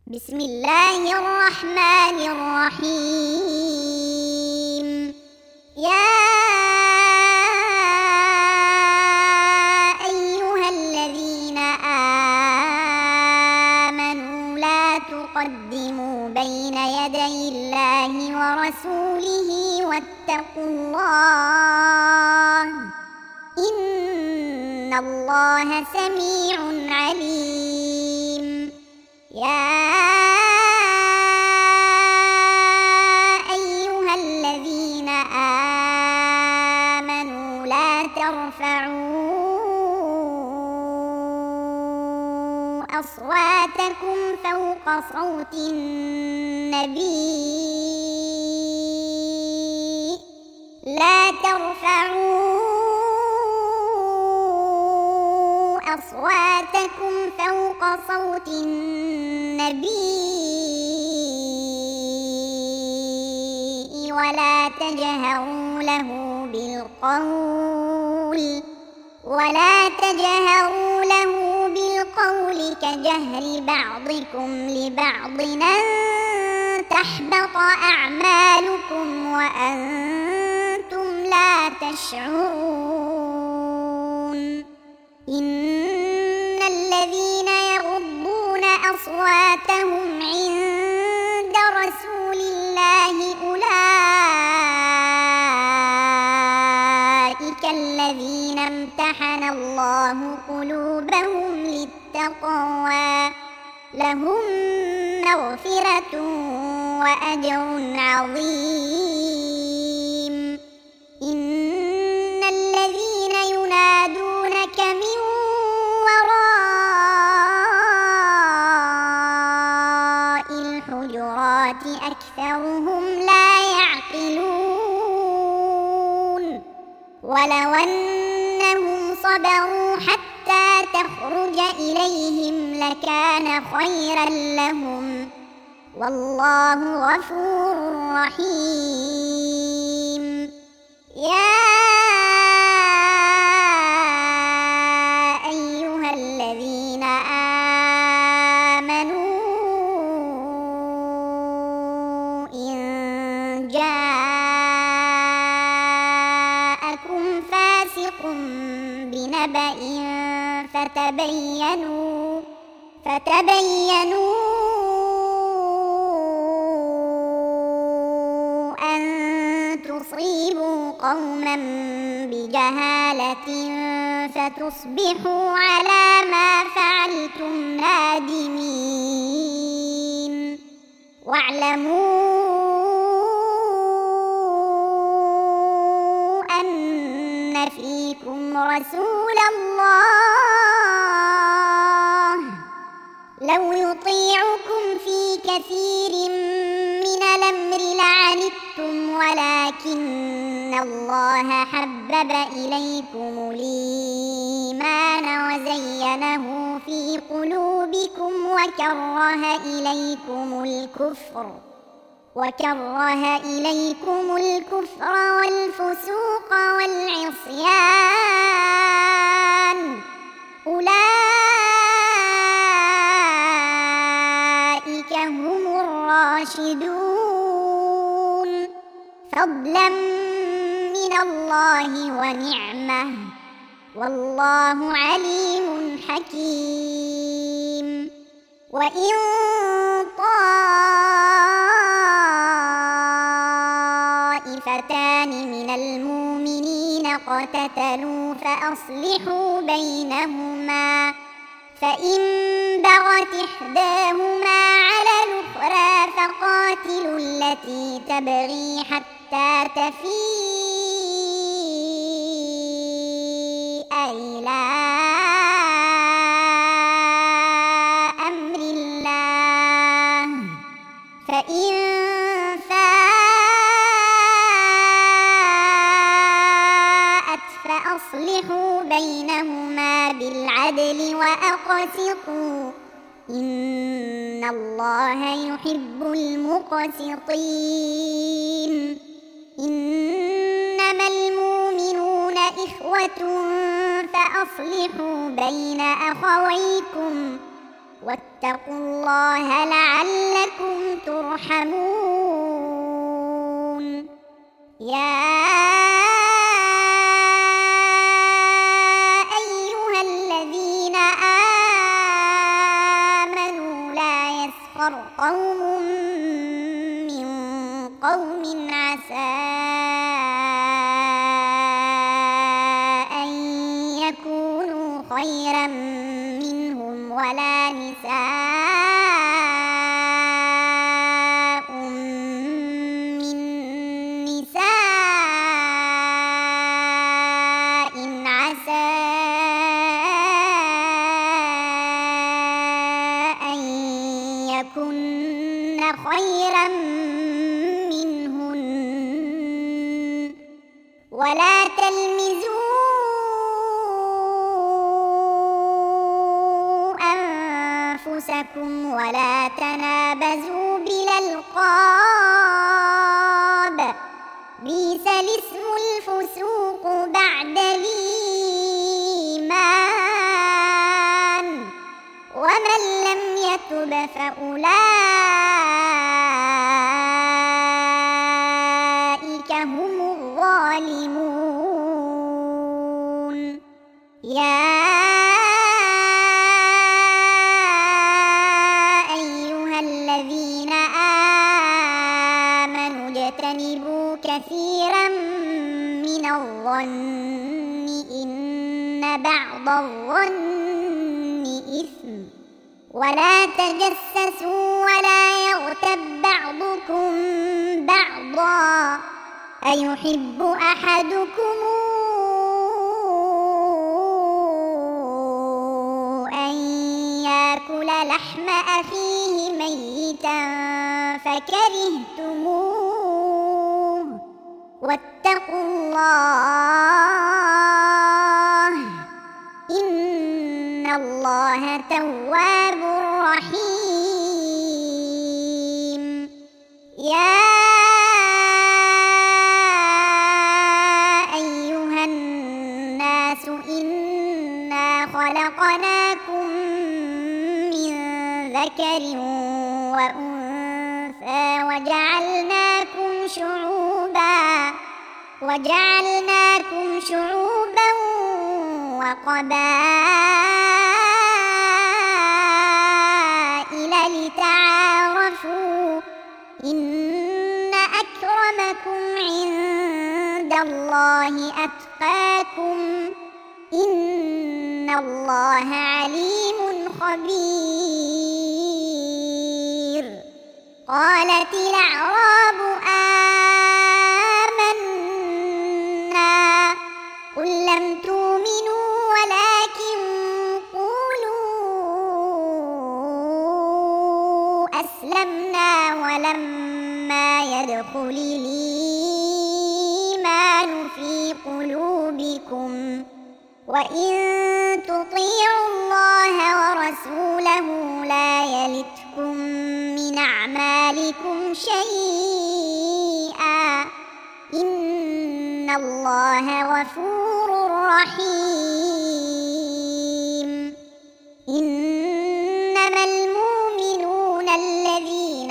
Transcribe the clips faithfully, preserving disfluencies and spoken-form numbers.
بسم الله الرحمن الرحيم. يا أيها الذين آمنوا لا تقدموا بين يدي الله ورسوله واتقوا الله إن الله سميع عليم. يا أيها الذين آمنوا لا ترفعوا أصواتكم فوق صوت النبي لا ترفعوا أصواتكم فوق صوت النبي ولا تجهروا له بالقول ولا تجهروا له بالقول كجهر بعضكم لبعض أن تحبط أعمالكم وأنتم لا تشعرون. إن الذين يغضون أصواتهم عند رسول الله أولئك الذين امتحن الله قلوبهم للتقوى لهم مغفرة وأجر عظيم. إن الذين ينادونك من وراء الحجرات أكثرهم لا يعقلون. ولو أنهم صبروا حتى تخرج إليهم لكان خيرا لهم والله غفور رحيم. يا أيها الذين آمنوا إن جاءكم فاسق بنبأ فتبينوا فتبينوا أن تصيبوا قوما بجهالة فتصبحوا على ما فعلتم نادمين. واعلموا أن فيكم رسول الله لو يطيعكم في كثير من الأمر لعنتم ولكن الله حبب إليكم الإيمان وزينه في قلوبكم وكره إليكم الكفر وكره إليكم الكفر والفسوق والعصيان أولئك هم الراشدون فضلا من الله ونعمة والله عليم حكيم. وإن طائفتان من المؤمنين اقتتلوا فأصلحوا بينهما فإن بغت إحداهما على الأخرى فقاتلوا التي تبغي حتى تفيء إلى أمر الله فإن فاءت فأصلحوا بينهما بالعدل وأقسطوا إن الله يحب المقسطين. إنما المؤمنون إخوة فأصلحوا بين أخويكم واتقوا واتقوا الله لعلكم ترحمون يا أيها الذين آمنوا لا يسخر قوم من قوم عسى أن يكونوا خيرا منهم ولا نساء من نساء عسى أن يكن خيرا منهن ولا تلمزوا أنفسكم ولا تنابزوا بالألقاب بئس الاسم الفسوق بعد الإيمان ومن لم يتب فأولئك هم الظالمون يا أيها الذين آمنوا اجتنبوا كثيرا من الظن إن بعض الظن إثم ولا تجسسوا ولا يغتب بعضكم بعضا أيحب أحدكم أن يأكل لحم أخيه ميتا فكرهتموه واتقوا الله إن الله تواب رحيم يا أيها الناس إنا خلقناكم من ذكر وأنثى وجعلناكم شعوبا وجعلناكم شعوبا وقبائل لتعارفوا إن أكرمكم عند الله أتقاكم إن الله عليم خبير قالت الأعراب آمنا قل لم تؤمنوا ولكن قولوا أسلمنا ولما يدخل الإيمان في قلوبكم وإن تطيعوا الله ورسوله لا يلتكم من أعمالكم شيئا إن الله غفور رحيم إنما المؤمنون الذين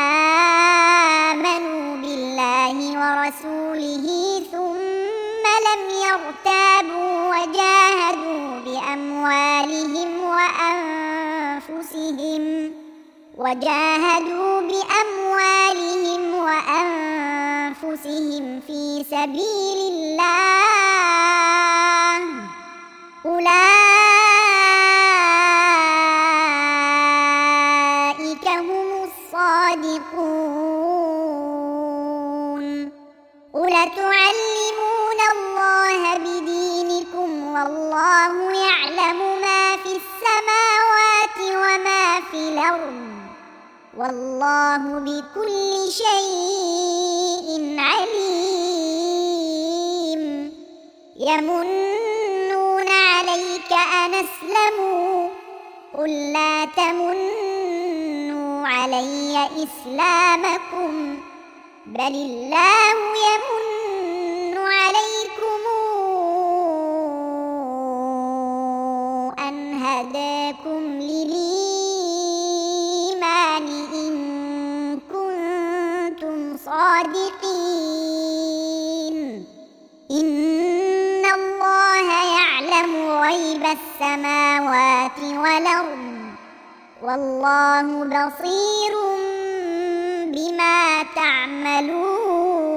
آمنوا بالله ورسوله ثم لم يرتابوا وجاهدوا بأموالهم وأنفسهم وجاهدوا بأموالهم وأنفسهم في سبيل الله أولئك هم الصادقون قل تعلمون الله بدينكم والله يعلم ما في السماوات وما في الأرض والله بكل شيء عليم يمنون عليك أن أسلموا قل لا تمنوا علي إسلامكم بل الله يمن عليكم أن هداكم للإيمان السماوات والأرض والله بصير بما تعملون.